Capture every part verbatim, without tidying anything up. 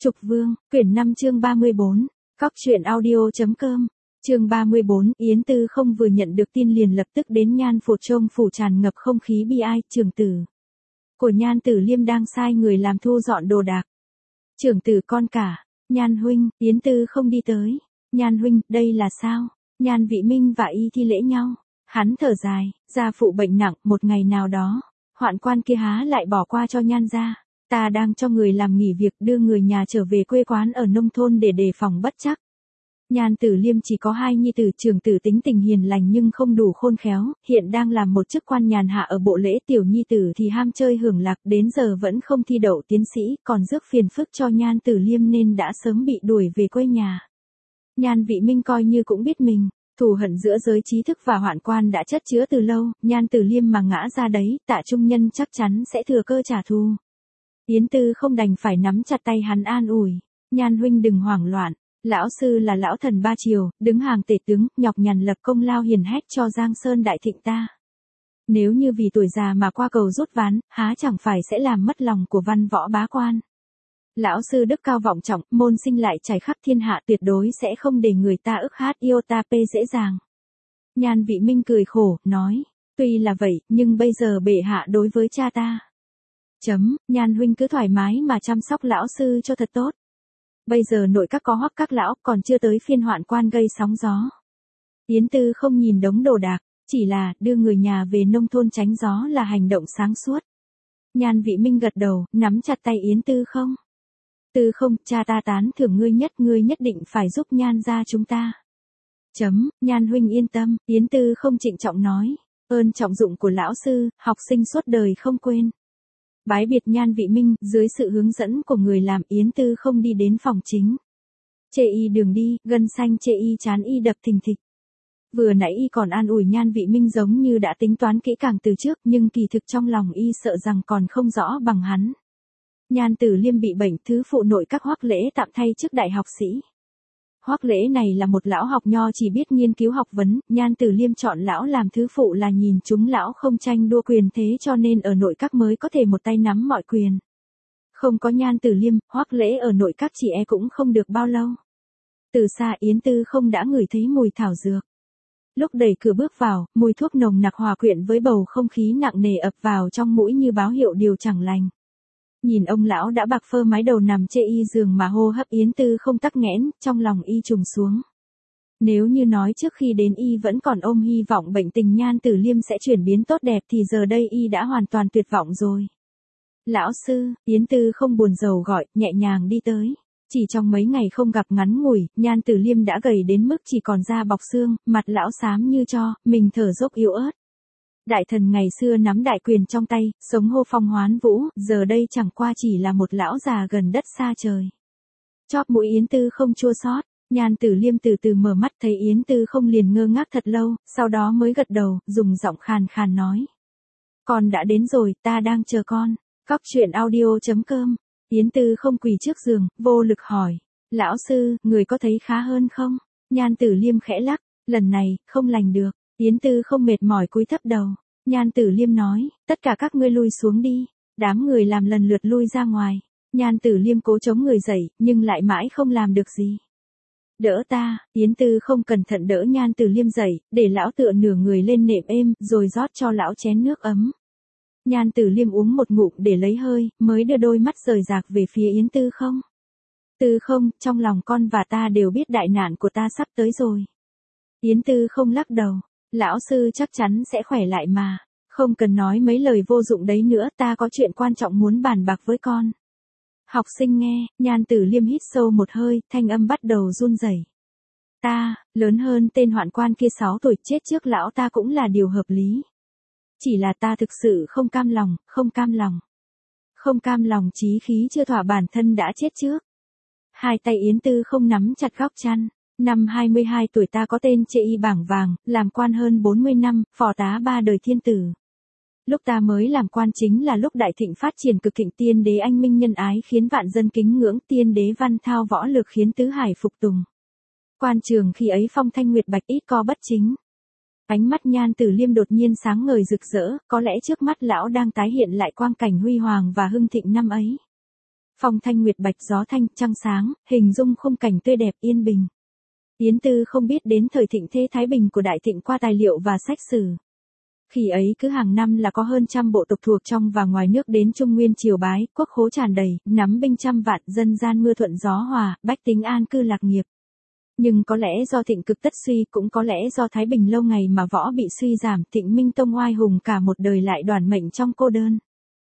Trục Vương, quyển năm chương ba mươi bốn, Cóc truyện audio.com, chương ba mươi bốn, Yến Tư không vừa nhận được tin liền lập tức đến Nhan Phủ Trông phủ tràn ngập không khí bi ai, trưởng tử của Nhan Tử Liêm đang sai người làm thu dọn đồ đạc. Trưởng tử con cả, Nhan huynh, Yến Tư không đi tới. Nhan huynh, đây là sao? Nhan Vị Minh và y thi lễ nhau. Hắn thở dài, gia phụ bệnh nặng, một ngày nào đó, hoạn quan kia há lại bỏ qua cho Nhan gia. Ta đang cho người làm nghỉ việc đưa người nhà trở về quê quán ở nông thôn để đề phòng bất trắc. Nhan Tử Liêm chỉ có hai nhi tử, trưởng tử tính tình hiền lành nhưng không đủ khôn khéo, hiện đang làm một chức quan nhàn hạ ở bộ lễ, tiểu nhi tử thì ham chơi hưởng lạc, đến giờ vẫn không thi đậu tiến sĩ, còn rước phiền phức cho Nhan Tử Liêm nên đã sớm bị đuổi về quê nhà. Nhan Vị Minh coi như cũng biết mình, thù hận giữa giới trí thức và hoạn quan đã chất chứa từ lâu, Nhan Tử Liêm mà ngã ra đấy, Tạ Trung Nhân chắc chắn sẽ thừa cơ trả thù. Yến Tư không đành phải nắm chặt tay hắn an ủi, Nhan huynh đừng hoảng loạn, lão sư là lão thần ba triều, đứng hàng tể tướng, nhọc nhằn lập công lao hiển hách cho Giang Sơn đại thịnh ta. Nếu như vì tuổi già mà qua cầu rút ván, há chẳng phải sẽ làm mất lòng của văn võ bá quan. Lão sư đức cao vọng trọng, môn sinh lại trải khắp thiên hạ, tuyệt đối sẽ không để người ta ức hát yêu ta pê dễ dàng. Nhan Vị Minh cười khổ, nói, tuy là vậy, nhưng bây giờ bệ hạ đối với cha ta. Chấm, Nhan huynh cứ thoải mái mà chăm sóc lão sư cho thật tốt. Bây giờ nội các có hoắc các lão, còn chưa tới phiên hoạn quan gây sóng gió. Yến Tư không nhìn đống đồ đạc, chỉ là đưa người nhà về nông thôn tránh gió là hành động sáng suốt. Nhan Vị Minh gật đầu, nắm chặt tay Yến Tư không. Tư không, cha ta tán thưởng ngươi nhất, ngươi nhất định phải giúp Nhan gia chúng ta. Chấm, Nhan huynh yên tâm, Yến Tư không trịnh trọng nói, ơn trọng dụng của lão sư, học sinh suốt đời không quên. Bái biệt Nhan Vị Minh, dưới sự hướng dẫn của người làm, Yến Tư không đi đến phòng chính. Chê y đường đi, gân xanh chê y chán y đập thình thịch. Vừa nãy y còn an ủi Nhan Vị Minh giống như đã tính toán kỹ càng từ trước, nhưng kỳ thực trong lòng y sợ rằng còn không rõ bằng hắn. Nhan Tử Liêm bị bệnh, thứ phụ nội các Hoắc Lễ tạm thay chức đại học sĩ. Hoắc Lễ này là một lão học nho chỉ biết nghiên cứu học vấn, Nhan Tử Liêm chọn lão làm thứ phụ là nhìn chúng lão không tranh đua quyền thế cho nên ở nội các mới có thể một tay nắm mọi quyền. Không có Nhan Tử Liêm, Hoắc Lễ ở nội các chỉ e cũng không được bao lâu. Từ xa Yến Tư không đã ngửi thấy mùi thảo dược. Lúc đẩy cửa bước vào, mùi thuốc nồng nặc hòa quyện với bầu không khí nặng nề ập vào trong mũi như báo hiệu điều chẳng lành. Nhìn ông lão đã bạc phơ mái đầu nằm chê y giường mà hô hấp, Yến Tư không tắc nghẽn, trong lòng y trùng xuống. Nếu như nói trước khi đến y vẫn còn ôm hy vọng bệnh tình Nhan Tử Liêm sẽ chuyển biến tốt đẹp thì giờ đây y đã hoàn toàn tuyệt vọng rồi. Lão sư, Yến Tư không buồn rầu gọi, nhẹ nhàng đi tới. Chỉ trong mấy ngày không gặp ngắn ngủi, Nhan Tử Liêm đã gầy đến mức chỉ còn da bọc xương, mặt lão xám như tro, mình thở dốc yếu ớt. Đại thần ngày xưa nắm đại quyền trong tay, sống hô phong hoán vũ, giờ đây chẳng qua chỉ là một lão già gần đất xa trời. Chóp mũi Yến Tư không chua xót, Nhan Tử Liêm từ từ mở mắt thấy Yến Tư không liền ngơ ngác thật lâu, sau đó mới gật đầu, dùng giọng khàn khàn nói. Con đã đến rồi, ta đang chờ con. Cóc truyện audio.com, Yến Tư không quỳ trước giường, vô lực hỏi. Lão sư, người có thấy khá hơn không? Nhan Tử Liêm khẽ lắc, lần này, không lành được. Yến Tư không mệt mỏi cúi thấp đầu. Nhan Tử Liêm nói, tất cả các ngươi lui xuống đi. Đám người làm lần lượt lui ra ngoài. Nhan Tử Liêm cố chống người dậy, nhưng lại mãi không làm được gì. Đỡ ta, Yến Tư không cẩn thận đỡ Nhan Tử Liêm dậy, để lão tựa nửa người lên nệm êm, rồi rót cho lão chén nước ấm. Nhan Tử Liêm uống một ngụm để lấy hơi, mới đưa đôi mắt rời rạc về phía Yến Tư không. Tư không, trong lòng con và ta đều biết đại nạn của ta sắp tới rồi. Yến Tư không lắc đầu. Lão sư chắc chắn sẽ khỏe lại mà, không cần nói mấy lời vô dụng đấy nữa, ta có chuyện quan trọng muốn bàn bạc với con. Học sinh nghe, Nhan Tử Liêm hít sâu một hơi, thanh âm bắt đầu run rẩy. Ta, lớn hơn tên hoạn quan kia sáu tuổi, chết trước lão ta cũng là điều hợp lý. Chỉ là ta thực sự không cam lòng, không cam lòng. Không cam lòng chí khí chưa thỏa bản thân đã chết trước. Hai tay Yến Tư không nắm chặt góc chăn. Năm hai mươi hai tuổi ta có tên chê y bảng vàng, làm quan hơn bốn mươi năm, phò tá ba đời thiên tử. Lúc ta mới làm quan chính là lúc đại thịnh phát triển cực thịnh, tiên đế anh minh nhân ái khiến vạn dân kính ngưỡng, tiên đế văn thao võ lược khiến tứ hải phục tùng. Quan trường khi ấy phong thanh nguyệt bạch ít co bất chính. Ánh mắt Nhan Tử Liêm đột nhiên sáng ngời rực rỡ, có lẽ trước mắt lão đang tái hiện lại quang cảnh huy hoàng và hưng thịnh năm ấy. Phong thanh nguyệt bạch gió thanh, trăng sáng, hình dung khung cảnh tươi đẹp yên bình. Yến Tư không biết đến thời thịnh thế Thái Bình của Đại Thịnh qua tài liệu và sách sử. Khi ấy cứ hàng năm là có hơn trăm bộ tộc thuộc trong và ngoài nước đến Trung Nguyên triều bái, quốc khố tràn đầy, nắm binh trăm vạn, dân gian mưa thuận gió hòa, bách tính an cư lạc nghiệp. Nhưng có lẽ do thịnh cực tất suy, cũng có lẽ do Thái Bình lâu ngày mà võ bị suy giảm, Thịnh Minh Tông oai hùng cả một đời lại đoàn mệnh trong cô đơn.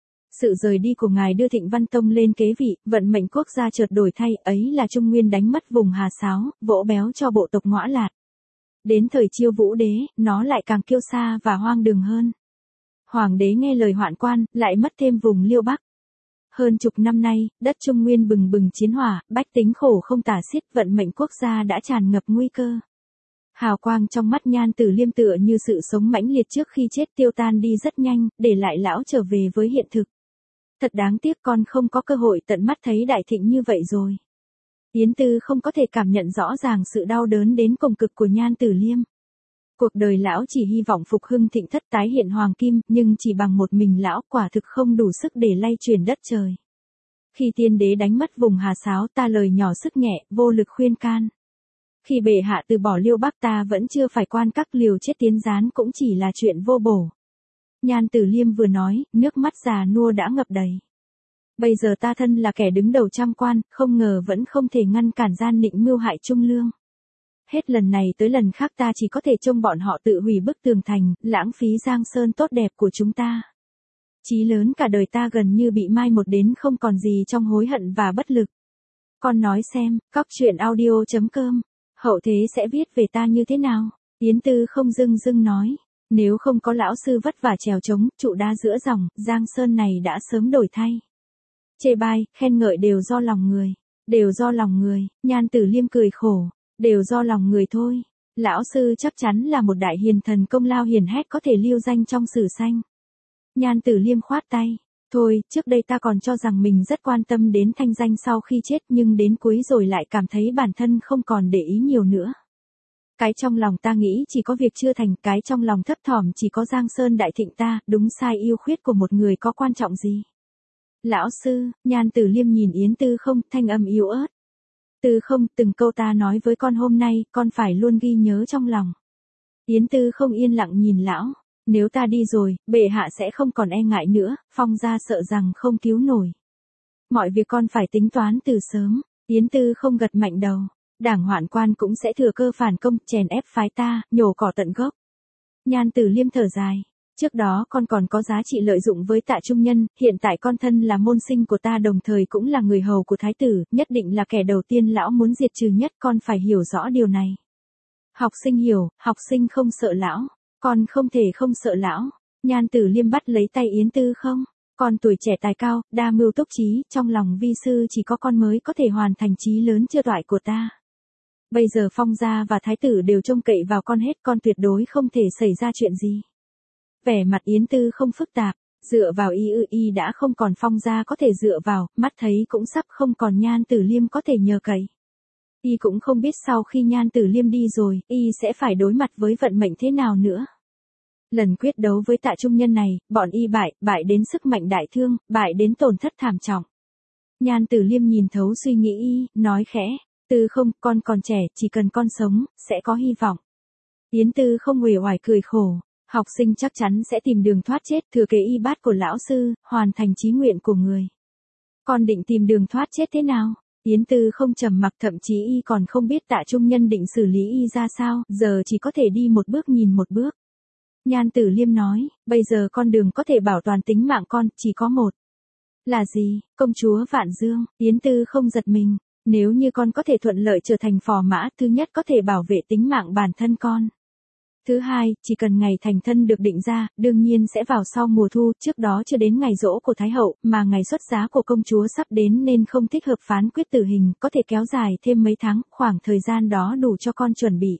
Sự rời đi của ngài đưa Thịnh Văn Tông lên kế vị, vận mệnh quốc gia chợt đổi thay, ấy là Trung Nguyên đánh mất vùng Hà Sáo, vỗ béo cho bộ tộc Ngõa Lạt. Đến thời Chiêu Vũ Đế, nó lại càng kiêu sa và hoang đường hơn. Hoàng đế nghe lời hoạn quan, lại mất thêm vùng Liêu Bắc. Hơn chục năm nay, đất Trung Nguyên bừng bừng chiến hỏa, bách tính khổ không tả xiết, vận mệnh quốc gia đã tràn ngập nguy cơ. Hào quang trong mắt Nhan Tử Liêm tựa như sự sống mãnh liệt trước khi chết tiêu tan đi rất nhanh, để lại lão trở về với hiện thực. Thật đáng tiếc con không có cơ hội tận mắt thấy Đại Thịnh như vậy rồi. Yến Tư không có thể cảm nhận rõ ràng sự đau đớn đến cùng cực của Nhan Tử Liêm. Cuộc đời lão chỉ hy vọng phục hưng thịnh thất tái hiện hoàng kim, nhưng chỉ bằng một mình lão quả thực không đủ sức để lay chuyển đất trời. Khi tiên đế đánh mất vùng Hà Sáo ta lời nhỏ sức nhẹ, vô lực khuyên can. Khi bệ hạ từ bỏ Liêu Bắc ta vẫn chưa phải quan các liều chết tiến gián cũng chỉ là chuyện vô bổ. Nhan Tử Liêm vừa nói, nước mắt già nua đã ngập đầy. Bây giờ ta thân là kẻ đứng đầu trăm quan, không ngờ vẫn không thể ngăn cản gian nịnh mưu hại trung lương. Hết lần này tới lần khác ta chỉ có thể trông bọn họ tự hủy bức tường thành, lãng phí giang sơn tốt đẹp của chúng ta. Chí lớn cả đời ta gần như bị mai một đến không còn gì trong hối hận và bất lực. Con nói xem, cóc truyện audio chấm com, hậu thế sẽ viết về ta như thế nào? Yến Tư không dưng dưng nói, nếu không có lão sư vất vả trèo trống, trụ đá giữa dòng, giang sơn này đã sớm đổi thay. Chê bai, khen ngợi đều do lòng người, đều do lòng người, Nhan Tử Liêm cười khổ, đều do lòng người thôi. Lão sư chắc chắn là một đại hiền thần công lao hiển hách có thể lưu danh trong sử sanh. Nhan Tử Liêm khoát tay, thôi, trước đây ta còn cho rằng mình rất quan tâm đến thanh danh sau khi chết nhưng đến cuối rồi lại cảm thấy bản thân không còn để ý nhiều nữa. Cái trong lòng ta nghĩ chỉ có việc chưa thành, cái trong lòng thấp thỏm chỉ có Giang Sơn Đại Thịnh ta, đúng sai yêu khuyết của một người có quan trọng gì. Lão sư, Nhan Tử Liêm nhìn Yến Tư không, thanh âm yếu ớt. Tư không, từng câu ta nói với con hôm nay, con phải luôn ghi nhớ trong lòng. Yến Tư không yên lặng nhìn lão, nếu ta đi rồi, bệ hạ sẽ không còn e ngại nữa, Phong gia sợ rằng không cứu nổi. Mọi việc con phải tính toán từ sớm, Yến Tư không gật mạnh đầu, đảng hoạn quan cũng sẽ thừa cơ phản công, chèn ép phái ta, nhổ cỏ tận gốc. Nhan Tử Liêm thở dài. Trước đó con còn có giá trị lợi dụng với Tạ Trung Nhân, hiện tại con thân là môn sinh của ta đồng thời cũng là người hầu của thái tử, nhất định là kẻ đầu tiên lão muốn diệt trừ nhất, con phải hiểu rõ điều này. Học sinh hiểu, học sinh không sợ lão, con không thể không sợ lão. Nhan Tử Liêm bắt lấy tay Yến Tư không, con tuổi trẻ tài cao, đa mưu túc trí, trong lòng vi sư chỉ có con mới có thể hoàn thành chí lớn chưa toại của ta. Bây giờ Phong gia và thái tử đều trông cậy vào con hết, con tuyệt đối không thể xảy ra chuyện gì. Vẻ mặt Yến Tư không phức tạp, dựa vào y ư y đã không còn Phong gia có thể dựa vào, mắt thấy cũng sắp không còn Nhan Tử Liêm có thể nhờ cậy. Y cũng không biết sau khi Nhan Tử Liêm đi rồi, y sẽ phải đối mặt với vận mệnh thế nào nữa. Lần quyết đấu với Tạ Trung Nhân này, bọn y bại, bại đến sức mạnh đại thương, bại đến tổn thất thảm trọng. Nhan Tử Liêm nhìn thấu suy nghĩ y, nói khẽ, Tư không, con còn trẻ, chỉ cần con sống, sẽ có hy vọng. Yến Tư không uể oải cười khổ. Học sinh chắc chắn sẽ tìm đường thoát chết, thừa kế y bát của lão sư, hoàn thành chí nguyện của người. Con định tìm đường thoát chết thế nào? Yến Tư không trầm mặc, thậm chí y còn không biết Tạ Trung Nhân định xử lý y ra sao, giờ chỉ có thể đi một bước nhìn một bước. Nhan Tử Liêm nói, bây giờ con đường có thể bảo toàn tính mạng con, chỉ có một. Là gì? Công chúa Vạn Dương. Yến Tư không giật mình, nếu như con có thể thuận lợi trở thành phò mã, thứ nhất có thể bảo vệ tính mạng bản thân con. Thứ hai, chỉ cần ngày thành thân được định ra, đương nhiên sẽ vào sau mùa thu, trước đó chưa đến ngày giỗ của Thái Hậu, mà ngày xuất giá của công chúa sắp đến nên không thích hợp phán quyết tử hình, có thể kéo dài thêm mấy tháng, khoảng thời gian đó đủ cho con chuẩn bị.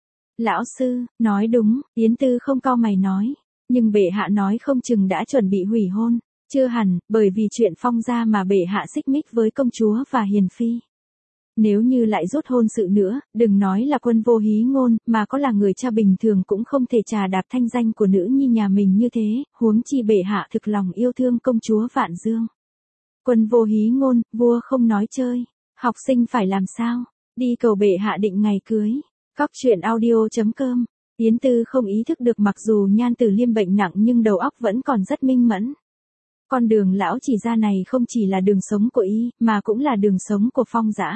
Lão sư, nói đúng, Yến Tư không cau mày nói, nhưng bệ hạ nói không chừng đã chuẩn bị hủy hôn, chưa hẳn, bởi vì chuyện Phong gia mà bệ hạ xích mích với công chúa và hiền phi. Nếu như lại rút hôn sự nữa, đừng nói là quân vô hí ngôn, mà có là người cha bình thường cũng không thể trà đạp thanh danh của nữ nhi nhà mình như thế, huống chi bệ hạ thực lòng yêu thương công chúa Vạn Dương. Quân vô hí ngôn, vua không nói chơi. Học sinh phải làm sao? Đi cầu bệ hạ định ngày cưới. Cóc truyện audio.com. Yến Tư không ý thức được mặc dù Nhan Tử Liêm bệnh nặng nhưng đầu óc vẫn còn rất minh mẫn. Con đường lão chỉ ra này không chỉ là đường sống của y, mà cũng là đường sống của Phong Dã.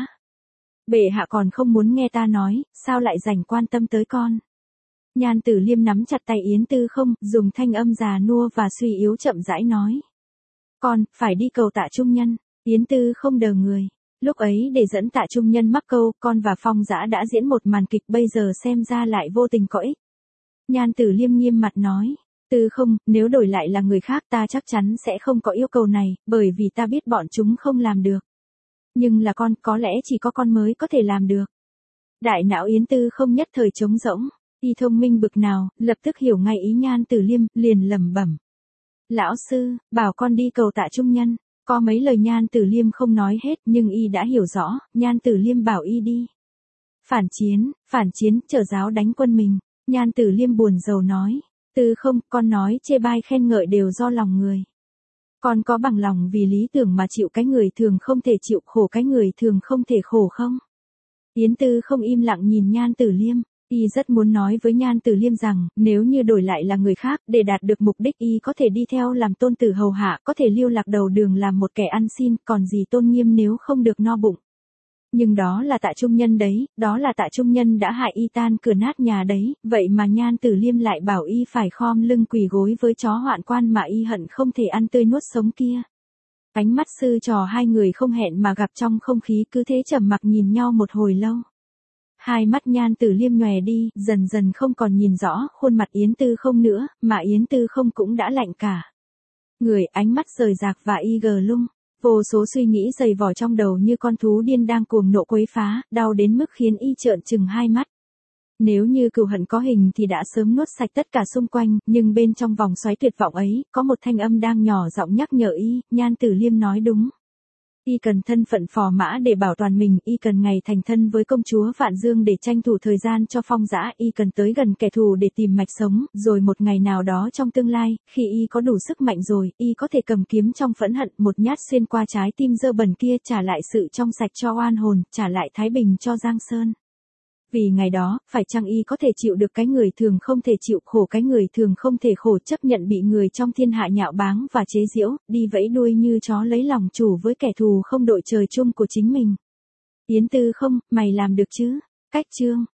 Bệ hạ còn không muốn nghe ta nói, sao lại dành quan tâm tới con? Nhan Tử Liêm nắm chặt tay Yến Tư không, dùng thanh âm già nua và suy yếu chậm rãi nói. Con, phải đi cầu Tạ Trung Nhân. Yến Tư không đờ người. Lúc ấy để dẫn Tạ Trung Nhân mắc câu, con và Phong Dã đã diễn một màn kịch bây giờ xem ra lại vô tình có ích. Nhan Tử Liêm nghiêm mặt nói. Tư không, nếu đổi lại là người khác ta chắc chắn sẽ không có yêu cầu này, bởi vì ta biết bọn chúng không làm được. Nhưng là con, có lẽ chỉ có con mới có thể làm được. Đại não Yến Tư không nhất thời trống rỗng. Y thông minh bực nào, lập tức hiểu ngay ý Nhan Tử Liêm, liền lẩm bẩm. Lão sư, bảo con đi cầu Tạ Trung Nhân. Có mấy lời Nhan Tử Liêm không nói hết nhưng y đã hiểu rõ, Nhan Tử Liêm bảo y đi. Phản chiến, phản chiến, trở giáo đánh quân mình. Nhan Tử Liêm buồn rầu nói. Tư không, con nói chê bai khen ngợi đều do lòng người. Con có bằng lòng vì lý tưởng mà chịu cái người thường không thể chịu, khổ cái người thường không thể khổ không? Yến Tư không im lặng nhìn Nhan Tử Liêm. Y rất muốn nói với Nhan Tử Liêm rằng, nếu như đổi lại là người khác, để đạt được mục đích y có thể đi theo làm tôn tử hầu hạ, có thể lưu lạc đầu đường làm một kẻ ăn xin, còn gì tôn nghiêm nếu không được no bụng. Nhưng đó là Tạ Trung Nhân đấy, đó là Tạ Trung Nhân đã hại y tan cửa nát nhà đấy, vậy mà Nhan Tử Liêm lại bảo y phải khom lưng quỳ gối với chó hoạn quan mà y hận không thể ăn tươi nuốt sống kia. Ánh mắt sư trò hai người không hẹn mà gặp trong không khí cứ thế trầm mặc nhìn nhau một hồi lâu. Hai mắt Nhan Tử Liêm nhòe đi, dần dần không còn nhìn rõ khuôn mặt Yến Tư không nữa, mà Yến Tư không cũng đã lạnh cả. Người ánh mắt rời rạc và y gờ lung. Vô số suy nghĩ dày vò trong đầu như con thú điên đang cuồng nộ quấy phá, đau đến mức khiến y trợn trừng hai mắt. Nếu như cừu hận có hình thì đã sớm nuốt sạch tất cả xung quanh, nhưng bên trong vòng xoáy tuyệt vọng ấy, có một thanh âm đang nhỏ giọng nhắc nhở y, Nhan Tử Liêm nói đúng. Y cần thân phận phò mã để bảo toàn mình, y cần ngày thành thân với công chúa Vạn Dương để tranh thủ thời gian cho Phong Dã, y cần tới gần kẻ thù để tìm mạch sống, rồi một ngày nào đó trong tương lai, khi y có đủ sức mạnh rồi, y có thể cầm kiếm trong phẫn hận một nhát xuyên qua trái tim dơ bẩn kia, trả lại sự trong sạch cho oan hồn, trả lại thái bình cho Giang Sơn. Vì ngày đó, phải chăng y có thể chịu được cái người thường không thể chịu, khổ cái người thường không thể khổ, chấp nhận bị người trong thiên hạ nhạo báng và chế giễu, đi vẫy đuôi như chó lấy lòng chủ với kẻ thù không đội trời chung của chính mình. Yến Tư không, mày làm được chứ? Cách chương.